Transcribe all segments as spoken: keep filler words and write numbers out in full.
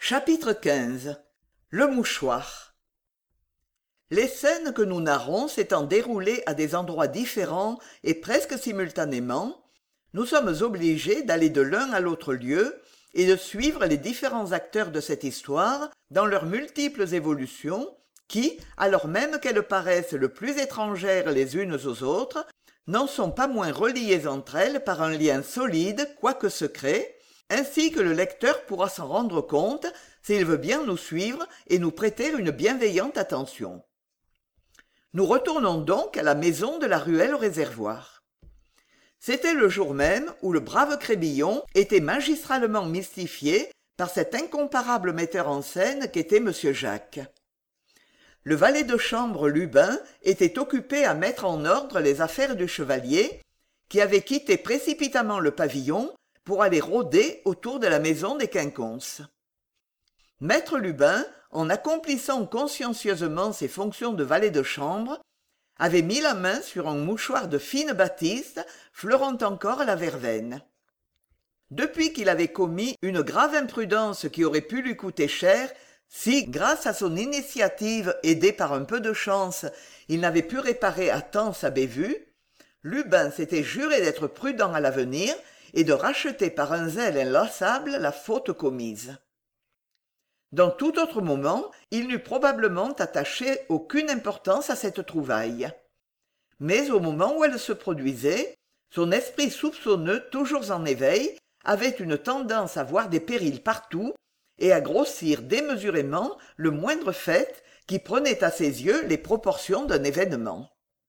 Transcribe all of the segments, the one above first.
Chapitre quinze. Le mouchoir. Les scènes que nous narrons s'étant déroulées à des endroits différents et presque simultanément, nous sommes obligés d'aller de l'un à l'autre lieu et de suivre les différents acteurs de cette histoire dans leurs multiples évolutions qui, alors même qu'elles paraissent le plus étrangères les unes aux autres, n'en sont pas moins reliées entre elles par un lien solide quoique secret, ainsi que le lecteur pourra s'en rendre compte s'il veut bien nous suivre et nous prêter une bienveillante attention. Nous retournons donc à la maison de la ruelle au réservoir. C'était le jour même où le brave Crébillon était magistralement mystifié par cet incomparable metteur en scène qu'était M. Jacques. Le valet de chambre Lubin était occupé à mettre en ordre les affaires du chevalier, qui avait quitté précipitamment le pavillon pour aller rôder autour de la maison des Quinconces. Maître Lubin, en accomplissant consciencieusement ses fonctions de valet de chambre, avait mis la main sur un mouchoir de fine batiste fleurant encore la verveine. Depuis qu'il avait commis une grave imprudence qui aurait pu lui coûter cher, si, grâce à son initiative aidée par un peu de chance, il n'avait pu réparer à temps sa bévue, Lubin s'était juré d'être prudent à l'avenir et de racheter par un zèle inlassable la faute commise. Dans tout autre moment, il n'eût probablement attaché aucune importance à cette trouvaille. Mais au moment où elle se produisait, son esprit soupçonneux, toujours en éveil, avait une tendance à voir des périls partout et à grossir démesurément le moindre fait qui prenait à ses yeux les proportions d'un événement.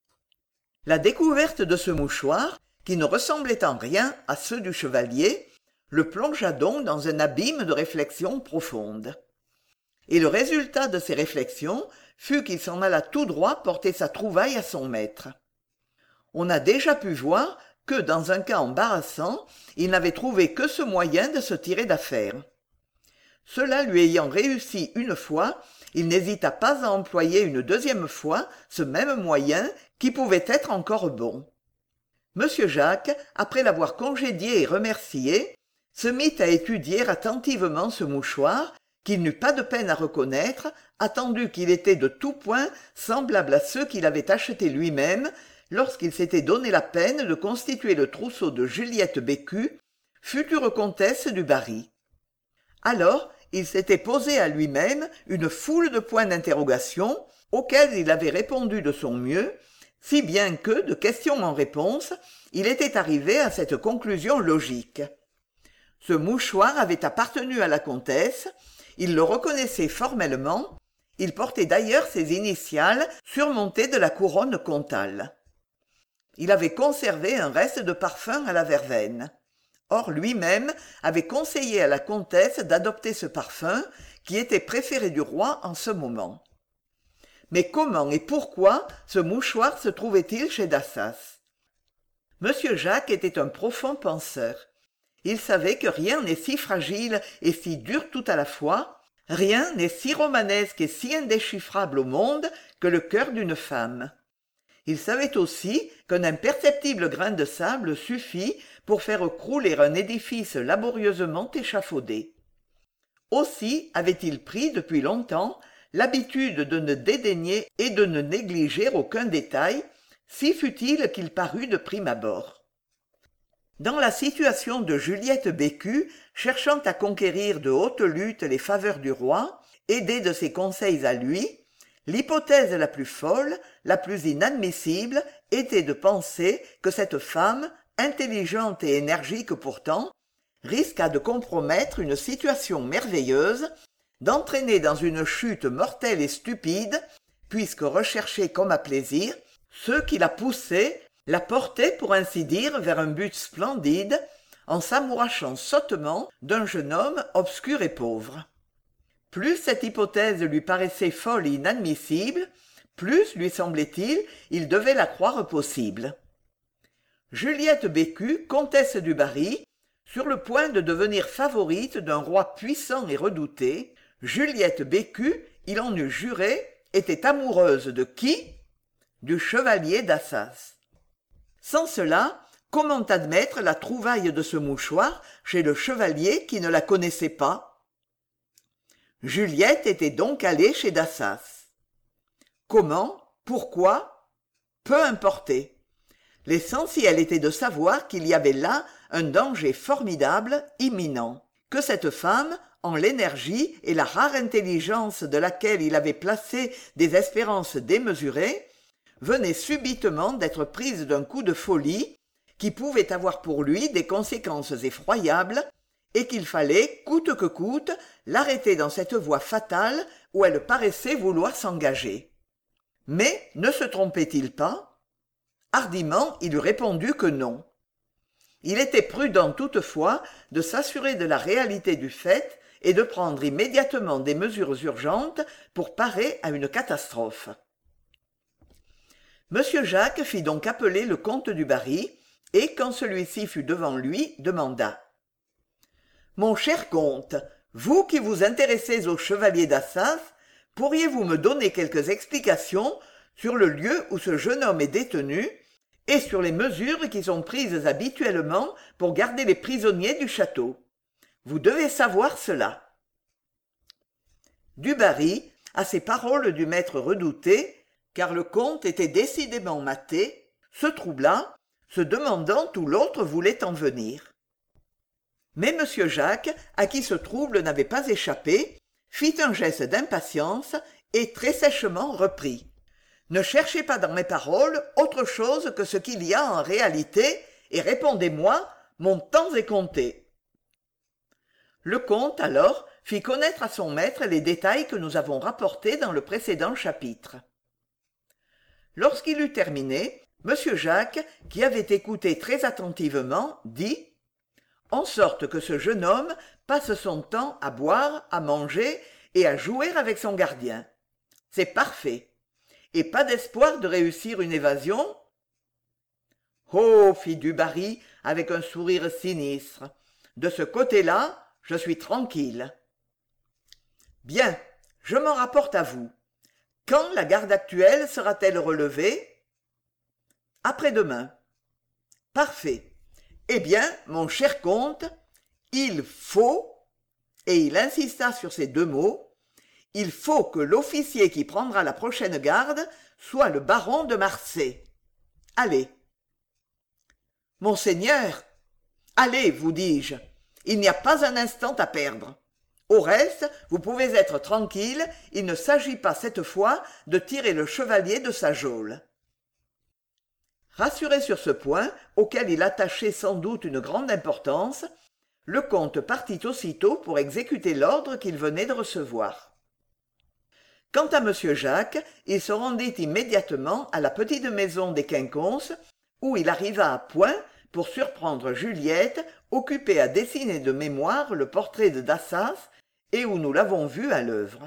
La découverte de ce mouchoir, qui ne ressemblait en rien à ceux du chevalier, le plongea donc dans un abîme de réflexions profondes. Et le résultat de ces réflexions fut qu'il s'en alla tout droit porter sa trouvaille à son maître. On a déjà pu voir que, dans un cas embarrassant, il n'avait trouvé que ce moyen de se tirer d'affaire. Cela lui ayant réussi une fois, il n'hésita pas à employer une deuxième fois ce même moyen qui pouvait être encore bon. Monsieur Jacques, après l'avoir congédié et remercié, se mit à étudier attentivement ce mouchoir qu'il n'eut pas de peine à reconnaître, attendu qu'il était de tout point semblable à ceux qu'il avait achetés lui-même lorsqu'il s'était donné la peine de constituer le trousseau de Juliette Bécu, future comtesse du Barry. Alors, il s'était posé à lui-même une foule de points d'interrogation auxquels il avait répondu de son mieux, si bien que, de question en réponse, il était arrivé à cette conclusion logique. Ce mouchoir avait appartenu à la comtesse, il le reconnaissait formellement, il portait d'ailleurs ses initiales surmontées de la couronne comtale. Il avait conservé un reste de parfum à la verveine. Or lui-même avait conseillé à la comtesse d'adopter ce parfum qui était préféré du roi en ce moment. Mais comment et pourquoi ce mouchoir se trouvait-il chez Dassas? Monsieur Jacques était un profond penseur. Il savait que rien n'est si fragile et si dur tout à la fois, rien n'est si romanesque et si indéchiffrable au monde que le cœur d'une femme. Il savait aussi qu'un imperceptible grain de sable suffit pour faire crouler un édifice laborieusement échafaudé. Aussi avait-il pris depuis longtemps l'habitude de ne dédaigner et de ne négliger aucun détail, si futile qu'il parût de prime abord. Dans la situation de Juliette Bécu, cherchant à conquérir de haute lutte les faveurs du roi, aidée de ses conseils à lui, l'hypothèse la plus folle, la plus inadmissible, était de penser que cette femme, intelligente et énergique pourtant, risqua de compromettre une situation merveilleuse, d'entraîner dans une chute mortelle et stupide, puisque recherchée comme à plaisir, ceux qui la poussaient, la portaient pour ainsi dire vers un but splendide, en s'amourachant sottement d'un jeune homme obscur et pauvre. Plus cette hypothèse lui paraissait folle et inadmissible, plus, lui semblait-il, il devait la croire possible. Juliette Bécu, comtesse du Barry, sur le point de devenir favorite d'un roi puissant et redouté, Juliette Bécu, il en eût juré, était amoureuse de qui? Du chevalier d'Assas. Sans cela, comment admettre la trouvaille de ce mouchoir chez le chevalier qui ne la connaissait pas? Juliette était donc allée chez Dassas. Comment? Pourquoi? Peu importait. L'essentiel était de savoir qu'il y avait là un danger formidable, imminent, que cette femme, en l'énergie et la rare intelligence de laquelle il avait placé des espérances démesurées, venait subitement d'être prise d'un coup de folie qui pouvait avoir pour lui des conséquences effroyables et qu'il fallait, coûte que coûte, l'arrêter dans cette voie fatale où elle paraissait vouloir s'engager. Mais ne se trompait-il pas? Hardiment, il eût répondu que non. Il était prudent toutefois de s'assurer de la réalité du fait et de prendre immédiatement des mesures urgentes pour parer à une catastrophe. Monsieur Jacques fit donc appeler le comte du Barry et, quand celui-ci fut devant lui, demanda « Mon cher comte, vous qui vous intéressez au chevalier d'Assas, pourriez-vous me donner quelques explications sur le lieu où ce jeune homme est détenu et sur les mesures qui sont prises habituellement pour garder les prisonniers du château? Vous devez savoir cela. » Du Barry, à ces paroles du maître redouté, car le comte était décidément maté, se troubla, se demandant où l'autre voulait en venir. Mais M. Jacques, à qui ce trouble n'avait pas échappé, fit un geste d'impatience et très sèchement reprit. « Ne cherchez pas dans mes paroles autre chose que ce qu'il y a en réalité, et répondez-moi, mon temps est compté. » Le comte, alors, fit connaître à son maître les détails que nous avons rapportés dans le précédent chapitre. Lorsqu'il eut terminé, M. Jacques, qui avait écouté très attentivement, dit « En sorte que ce jeune homme passe son temps à boire, à manger et à jouer avec son gardien. C'est parfait. Et pas d'espoir de réussir une évasion ?»« Oh !» fit Du Barry avec un sourire sinistre. « De ce côté-là, je suis tranquille. » « Bien, je m'en rapporte à vous. Quand la garde actuelle sera-t-elle relevée ? » ?»« Après-demain. » »« Parfait. Eh bien, mon cher comte, il faut, et il insista sur ces deux mots, il faut que l'officier qui prendra la prochaine garde soit le baron de Marsay. Allez. »« Monseigneur !»« Allez, vous dis-je, il n'y a pas un instant à perdre. Au reste, vous pouvez être tranquille, il ne s'agit pas cette fois de tirer le chevalier de sa geôle. » Rassuré sur ce point, auquel il attachait sans doute une grande importance, le comte partit aussitôt pour exécuter l'ordre qu'il venait de recevoir. Quant à M. Jacques, il se rendit immédiatement à la petite maison des Quinconces, où il arriva à point pour surprendre Juliette, occupée à dessiner de mémoire le portrait de Dassas, et où nous l'avons vu à l'œuvre.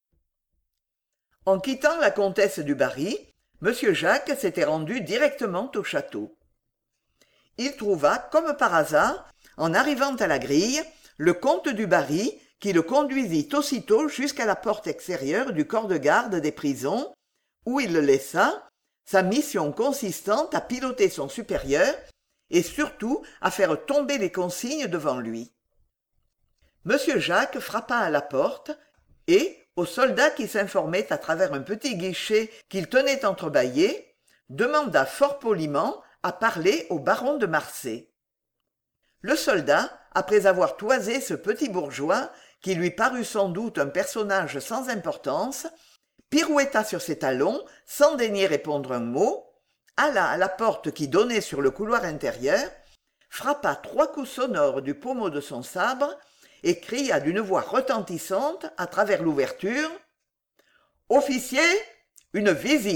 En quittant la comtesse du Barry, M. Jacques s'était rendu directement au château. Il trouva, comme par hasard, en arrivant à la grille, le comte du Barry, qui le conduisit aussitôt jusqu'à la porte extérieure du corps de garde des prisons, où il le laissa, sa mission consistant à piloter son supérieur et surtout à faire tomber les consignes devant lui. M. Jacques frappa à la porte et, au soldat qui s'informait à travers un petit guichet qu'il tenait entrebâillé, demanda fort poliment à parler au baron de Marsay. Le soldat, après avoir toisé ce petit bourgeois, qui lui parut sans doute un personnage sans importance, pirouetta sur ses talons sans daigner répondre un mot, alla à la porte qui donnait sur le couloir intérieur, frappa trois coups sonores du pommeau de son sabre et cria d'une voix retentissante à travers l'ouverture « Officier, une visite !»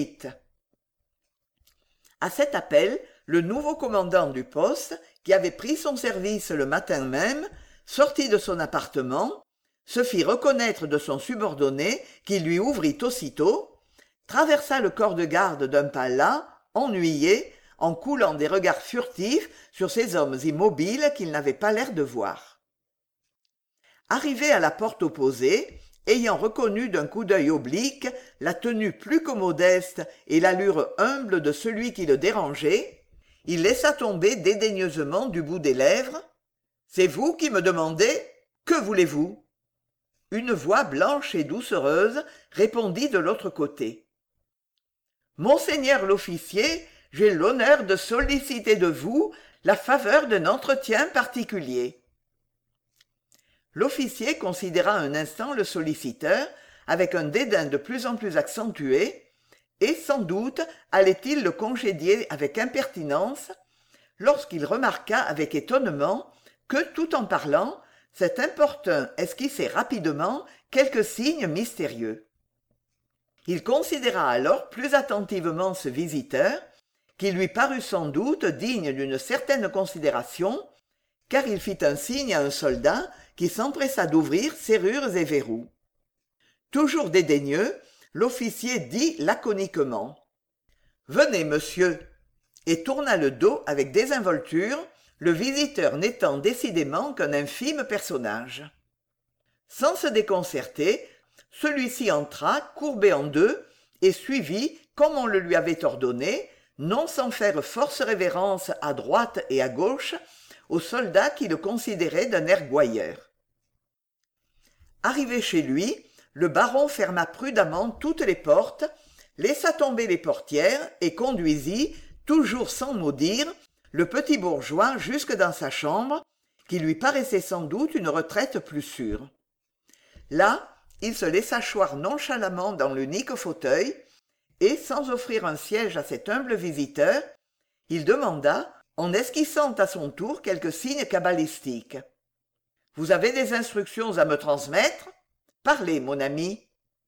À cet appel, le nouveau commandant du poste, qui avait pris son service le matin même, sortit de son appartement, se fit reconnaître de son subordonné qui lui ouvrit aussitôt, traversa le corps de garde d'un pas las, ennuyé, en coulant des regards furtifs sur ces hommes immobiles qu'il n'avait pas l'air de voir. Arrivé à la porte opposée, ayant reconnu d'un coup d'œil oblique la tenue plus que modeste et l'allure humble de celui qui le dérangeait, il laissa tomber dédaigneusement du bout des lèvres « C'est vous qui me demandez ? Que voulez-vous » une voix blanche et doucereuse répondit de l'autre côté. « Monseigneur l'officier, j'ai l'honneur de solliciter de vous la faveur d'un entretien particulier. » L'officier considéra un instant le solliciteur avec un dédain de plus en plus accentué, et sans doute allait-il le congédier avec impertinence, lorsqu'il remarqua avec étonnement que, tout en parlant, cet importun esquissait rapidement quelques signes mystérieux. Il considéra alors plus attentivement ce visiteur, qui lui parut sans doute digne d'une certaine considération, car il fit un signe à un soldat qui s'empressa d'ouvrir serrures et verrous. Toujours dédaigneux, l'officier dit laconiquement « Venez, monsieur !» et tourna le dos avec désinvolture, le visiteur n'étant décidément qu'un infime personnage. Sans se déconcerter, celui-ci entra courbé en deux et suivit, comme on le lui avait ordonné, non sans faire force révérence à droite et à gauche, au soldat qui le considérait d'un air gouailleur. Arrivé chez lui, le baron ferma prudemment toutes les portes, laissa tomber les portières et conduisit, toujours sans mot dire, le petit bourgeois jusque dans sa chambre, qui lui paraissait sans doute une retraite plus sûre. Là, il se laissa choir nonchalamment dans l'unique fauteuil, et, sans offrir un siège à cet humble visiteur, il demanda, en esquissant à son tour quelques signes cabalistiques. « Vous avez des instructions à me transmettre ? Parlez, mon ami. »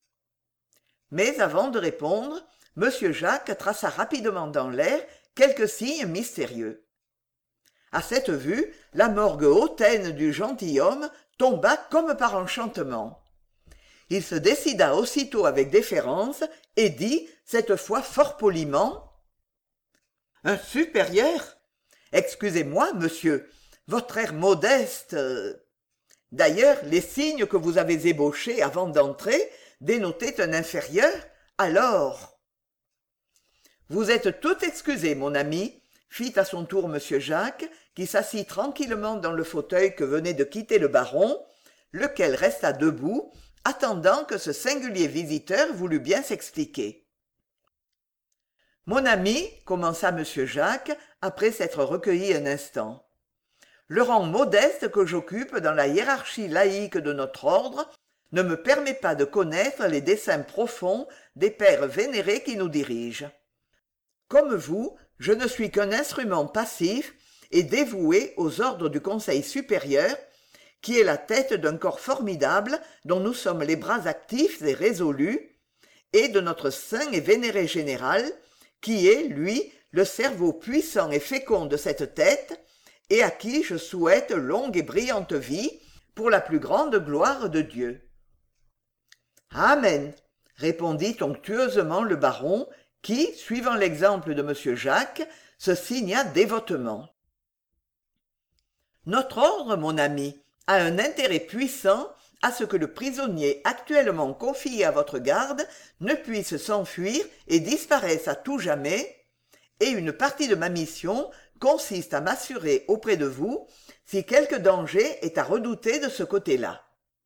Mais avant de répondre, M. Jacques traça rapidement dans l'air quelques signes mystérieux. À cette vue, la morgue hautaine du gentilhomme tomba comme par enchantement. Il se décida aussitôt avec déférence et dit, cette fois fort poliment, « Un supérieur ? Excusez-moi, monsieur, votre air modeste. D'ailleurs, les signes que vous avez ébauchés avant d'entrer dénotaient un inférieur, alors. » « Vous êtes tout excusé, mon ami, » fit à son tour M. Jacques, qui s'assit tranquillement dans le fauteuil que venait de quitter le baron, lequel resta debout, attendant que ce singulier visiteur voulût bien s'expliquer. « Mon ami, » commença M. Jacques, après s'être recueilli un instant, « le rang modeste que j'occupe dans la hiérarchie laïque de notre ordre ne me permet pas de connaître les desseins profonds des pères vénérés qui nous dirigent. Comme vous, je ne suis qu'un instrument passif et dévoué aux ordres du Conseil supérieur, qui est la tête d'un corps formidable dont nous sommes les bras actifs et résolus, et de notre saint et vénéré général, qui est, lui, le cerveau puissant et fécond de cette tête, et à qui je souhaite longue et brillante vie, pour la plus grande gloire de Dieu. »« Amen !» répondit onctueusement le baron, qui, suivant l'exemple de M. Jacques, se signa dévotement. « Notre ordre, mon ami, a un intérêt puissant à ce que le prisonnier actuellement confié à votre garde ne puisse s'enfuir et disparaisse à tout jamais, et une partie de ma mission consiste à m'assurer auprès de vous si quelque danger est à redouter de ce côté-là. »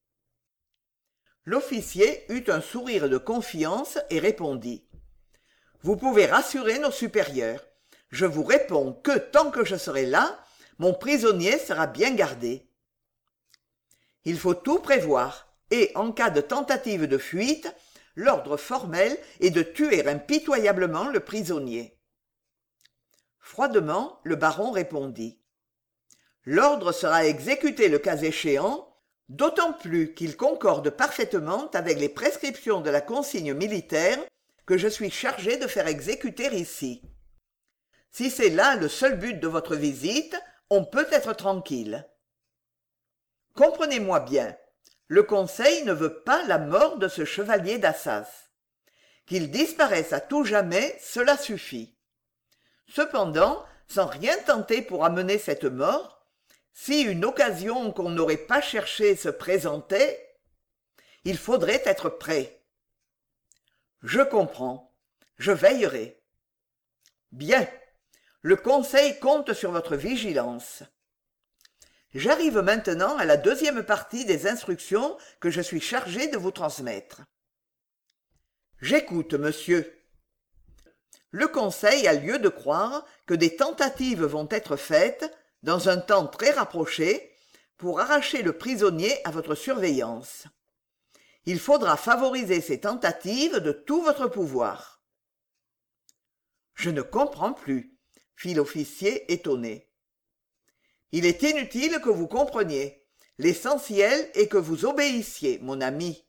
L'officier eut un sourire de confiance et répondit. « Vous pouvez rassurer nos supérieurs. Je vous réponds que, tant que je serai là, mon prisonnier sera bien gardé. Il faut tout prévoir, et, en cas de tentative de fuite, l'ordre formel est de tuer impitoyablement le prisonnier. » Froidement, le baron répondit. « L'ordre sera exécuté le cas échéant, d'autant plus qu'il concorde parfaitement avec les prescriptions de la consigne militaire que je suis chargé de faire exécuter ici. Si c'est là le seul but de votre visite, on peut être tranquille. Comprenez-moi bien, le Conseil ne veut pas la mort de ce chevalier d'Assas. Qu'il disparaisse à tout jamais, cela suffit. Cependant, sans rien tenter pour amener cette mort, si une occasion qu'on n'aurait pas cherchée se présentait, il faudrait être prêt. Je comprends. Je veillerai. Bien. Le Conseil compte sur votre vigilance. J'arrive maintenant à la deuxième partie des instructions que je suis chargé de vous transmettre. J'écoute, monsieur. Le Conseil a lieu de croire que des tentatives vont être faites, dans un temps très rapproché, pour arracher le prisonnier à votre surveillance. Il faudra favoriser ces tentatives de tout votre pouvoir. Je ne comprends plus, fit l'officier étonné. Il est inutile que vous compreniez. L'essentiel est que vous obéissiez, mon ami.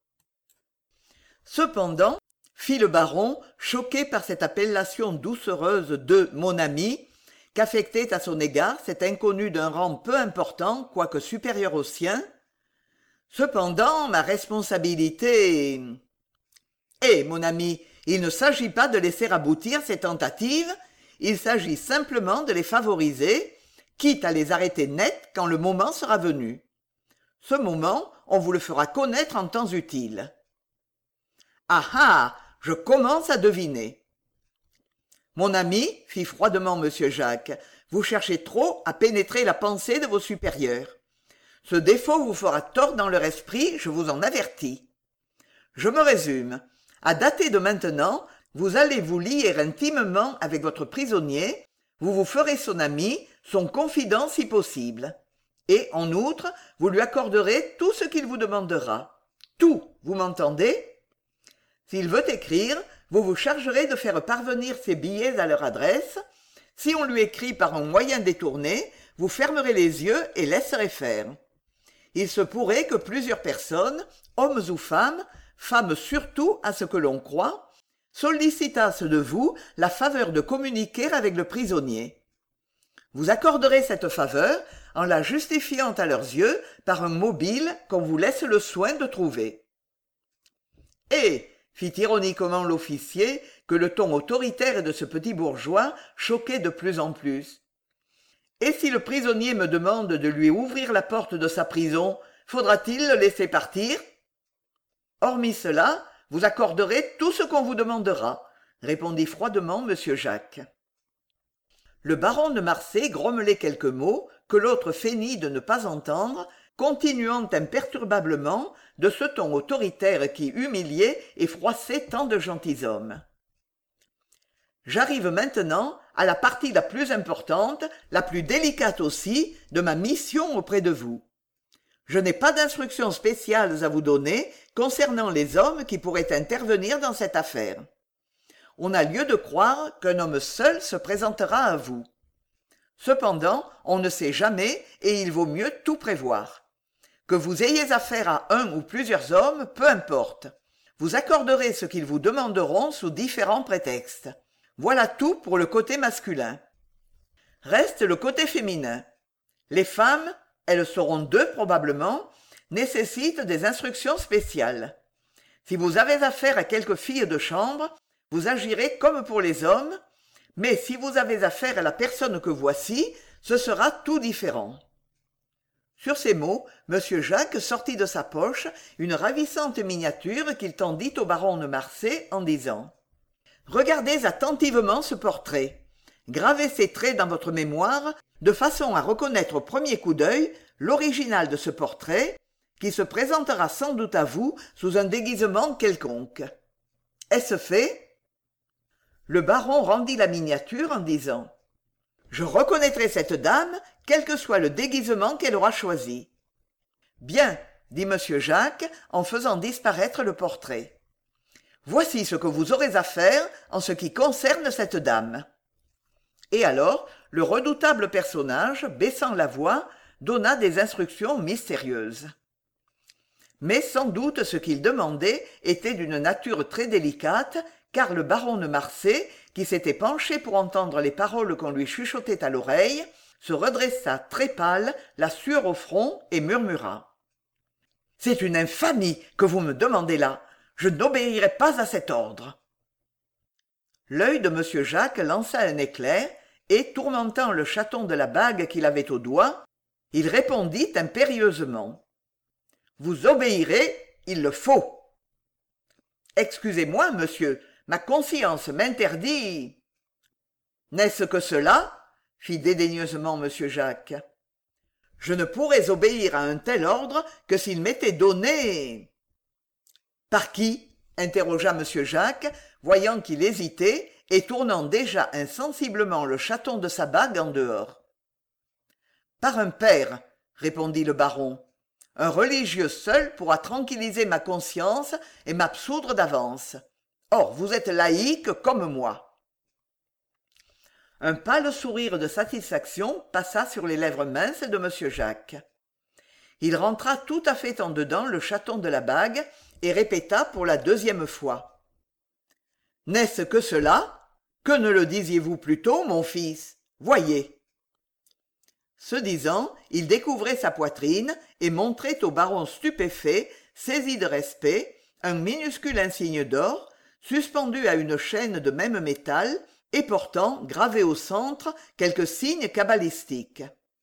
Cependant, fit le baron, choqué par cette appellation doucereuse de « mon ami », qu'affectait à son égard cet inconnu d'un rang peu important, quoique supérieur au sien. Cependant, ma responsabilité... Eh, mon ami, il ne s'agit pas de laisser aboutir ces tentatives, il s'agit simplement de les favoriser, quitte à les arrêter net quand le moment sera venu. Ce moment, on vous le fera connaître en temps utile. Ah ah, je commence à deviner. Mon ami, fit froidement monsieur Jacques, vous cherchez trop à pénétrer la pensée de vos supérieurs. Ce défaut vous fera tort dans leur esprit, je vous en avertis. Je me résume. À dater de maintenant, vous allez vous lier intimement avec votre prisonnier, vous vous ferez son ami, son confident si possible. Et, en outre, vous lui accorderez tout ce qu'il vous demandera. Tout, vous m'entendez ? S'il veut écrire, vous vous chargerez de faire parvenir ses billets à leur adresse. Si on lui écrit par un moyen détourné, vous fermerez les yeux et laisserez faire. Il se pourrait que plusieurs personnes, hommes ou femmes, femmes surtout à ce que l'on croit, sollicitassent de vous la faveur de communiquer avec le prisonnier. Vous accorderez cette faveur en la justifiant à leurs yeux par un mobile qu'on vous laisse le soin de trouver. Et, fit ironiquement l'officier, que le ton autoritaire de ce petit bourgeois choquait de plus en plus. Et si le prisonnier me demande de lui ouvrir la porte de sa prison, faudra-t-il le laisser partir ? Hormis cela, vous accorderez tout ce qu'on vous demandera, répondit froidement monsieur Jacques. Le baron de Marsay grommelait quelques mots que l'autre feignit de ne pas entendre, continuant imperturbablement de ce ton autoritaire qui humiliait et froissait tant de gentilshommes. J'arrive maintenant à la partie la plus importante, la plus délicate aussi, de ma mission auprès de vous. Je n'ai pas d'instructions spéciales à vous donner concernant les hommes qui pourraient intervenir dans cette affaire. On a lieu de croire qu'un homme seul se présentera à vous. Cependant, on ne sait jamais et il vaut mieux tout prévoir. Que vous ayez affaire à un ou plusieurs hommes, peu importe. Vous accorderez ce qu'ils vous demanderont sous différents prétextes. Voilà tout pour le côté masculin. Reste le côté féminin. Les femmes, elles seront deux probablement, nécessitent des instructions spéciales. Si vous avez affaire à quelques filles de chambre, vous agirez comme pour les hommes, mais si vous avez affaire à la personne que voici, ce sera tout différent. Sur ces mots, monsieur Jacques sortit de sa poche une ravissante miniature qu'il tendit au baron de Marsay en disant « Regardez attentivement ce portrait. Gravez ces traits dans votre mémoire de façon à reconnaître au premier coup d'œil l'original de ce portrait qui se présentera sans doute à vous sous un déguisement quelconque. Est-ce fait ?» Le baron rendit la miniature en disant « Je reconnaîtrai cette dame, quel que soit le déguisement qu'elle aura choisi. »« Bien, » dit monsieur Jacques en faisant disparaître le portrait. « Voici ce que vous aurez à faire en ce qui concerne cette dame. » Et alors, le redoutable personnage, baissant la voix, donna des instructions mystérieuses. Mais sans doute ce qu'il demandait était d'une nature très délicate, car le baron de Marsay, qui s'était penché pour entendre les paroles qu'on lui chuchotait à l'oreille, se redressa très pâle, la sueur au front, et murmura. « C'est une infamie que vous me demandez là. Je n'obéirai pas à cet ordre. » L'œil de monsieur Jacques lança un éclair, et, tourmentant le chaton de la bague qu'il avait au doigt, il répondit impérieusement. « Vous obéirez, il le faut. »« Excusez-moi, monsieur, ma conscience m'interdit. »« N'est-ce que cela ?» fit dédaigneusement monsieur Jacques. Je ne pourrais obéir à un tel ordre que s'il m'était donné. » « Par qui ?» interrogea m. Jacques, voyant qu'il hésitait et tournant déjà insensiblement le chaton de sa bague en dehors. « Par un père, » répondit le baron. « Un religieux seul pourra tranquilliser ma conscience et m'absoudre d'avance. Or, vous êtes laïque comme moi. » Un pâle sourire de satisfaction passa sur les lèvres minces de m. Jacques. Il rentra tout à fait en dedans le chaton de la bague et répéta pour la deuxième fois. « N'est-ce que cela? Que ne le disiez-vous plus tôt, mon fils? Voyez. » Ce disant, il découvrait sa poitrine et montrait au baron stupéfait, saisi de respect, un minuscule insigne d'or, suspendu à une chaîne de même métal et portant, gravé au centre, quelques signes cabalistiques.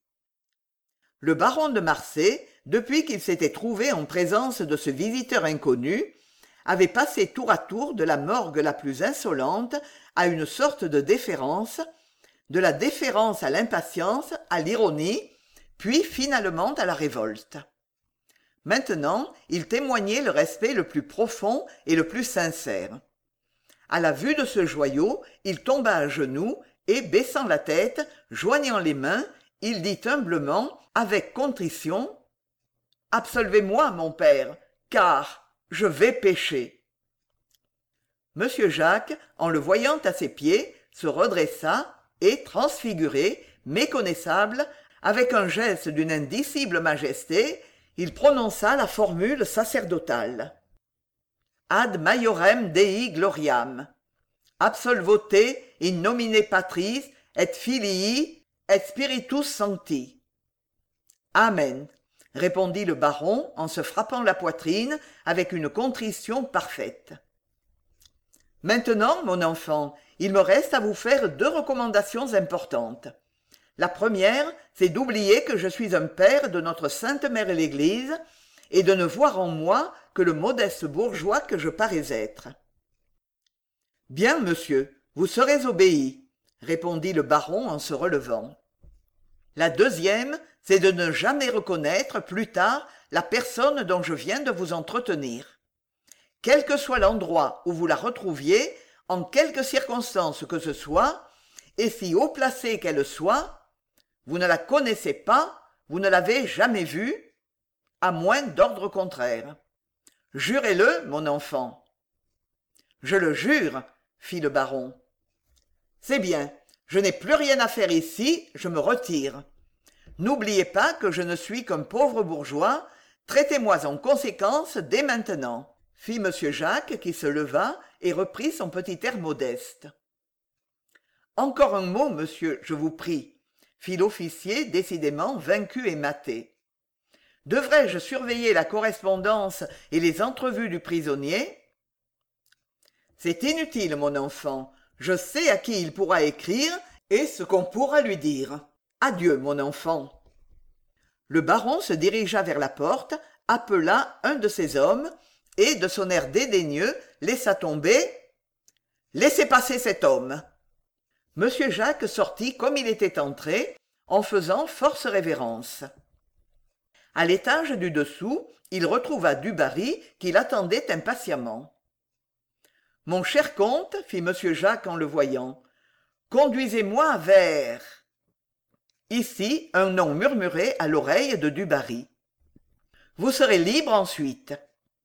Le baron de Marsay, depuis qu'il s'était trouvé en présence de ce visiteur inconnu, avait passé tour à tour de la morgue la plus insolente à une sorte de déférence, de la déférence à l'impatience, à l'ironie, puis finalement à la révolte. Maintenant, il témoignait le respect le plus profond et le plus sincère. À la vue de ce joyau, il tomba à genoux et, baissant la tête, joignant les mains, il dit humblement, avec contrition, « Absolvez-moi, mon père, car je vais pécher. » M. Jacques, en le voyant à ses pieds, se redressa et, transfiguré, méconnaissable, avec un geste d'une indicible majesté, il prononça la formule sacerdotale. « Ad maiorem Dei gloriam. Absolvote in nomine Patris et Filii et Spiritus Sancti. » « Amen, » répondit le baron en se frappant la poitrine avec une contrition parfaite. « Maintenant, mon enfant, il me reste à vous faire deux recommandations importantes. La première, c'est d'oublier que je suis un père de notre sainte mère l'Église et de ne voir en moi que le modeste bourgeois que je parais être. »« Bien, monsieur, vous serez obéi, » répondit le baron en se relevant. « La deuxième, c'est de ne jamais reconnaître plus tard la personne dont je viens de vous entretenir. Quel que soit l'endroit où vous la retrouviez, en quelque circonstance que ce soit, et si haut placée qu'elle soit, vous ne la connaissez pas, vous ne l'avez jamais vue, à moins d'ordre contraire. Jurez-le, mon enfant. »« Je le jure, » fit le baron. « C'est bien, je n'ai plus rien à faire ici, je me retire. N'oubliez pas que je ne suis qu'un pauvre bourgeois, traitez-moi en conséquence dès maintenant, » fit m. Jacques qui se leva et reprit son petit air modeste. « Encore un mot, monsieur, je vous prie, » fit l'officier décidément vaincu et maté. « Devrais-je surveiller la correspondance et les entrevues du prisonnier ? » « C'est inutile, mon enfant, je sais à qui il pourra écrire et ce qu'on pourra lui dire. Adieu, mon enfant. » Le baron se dirigea vers la porte, appela un de ses hommes et, de son air dédaigneux, laissa tomber « Laissez passer cet homme !» M. Jacques sortit comme il était entré, en faisant force révérence. À l'étage du dessous, il retrouva Dubarry qui l'attendait impatiemment. « Mon cher comte, fit M. Jacques en le voyant, conduisez-moi vers... » Ici, un nom murmuré à l'oreille de Dubarry. « Vous serez libre ensuite. »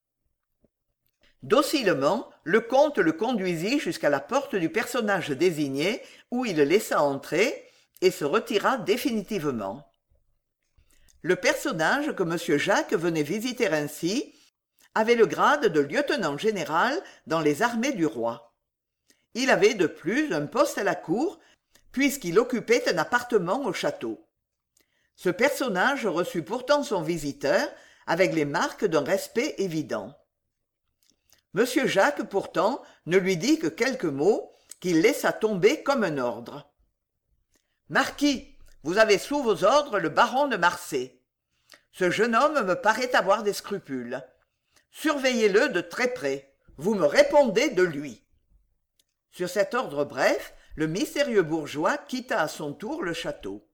Docilement, le comte le conduisit jusqu'à la porte du personnage désigné, où il le laissa entrer, et se retira définitivement. Le personnage que M. Jacques venait visiter ainsi avait le grade de lieutenant général dans les armées du roi. Il avait de plus un poste à la cour, puisqu'il occupait un appartement au château. Ce personnage reçut pourtant son visiteur avec les marques d'un respect évident. M. Jacques, pourtant, ne lui dit que quelques mots qu'il laissa tomber comme un ordre. « Marquis, vous avez sous vos ordres le baron de Marsay. Ce jeune homme me paraît avoir des scrupules. Surveillez-le de très près. Vous me répondez de lui. » Sur cet ordre bref, le mystérieux bourgeois quitta à son tour le château.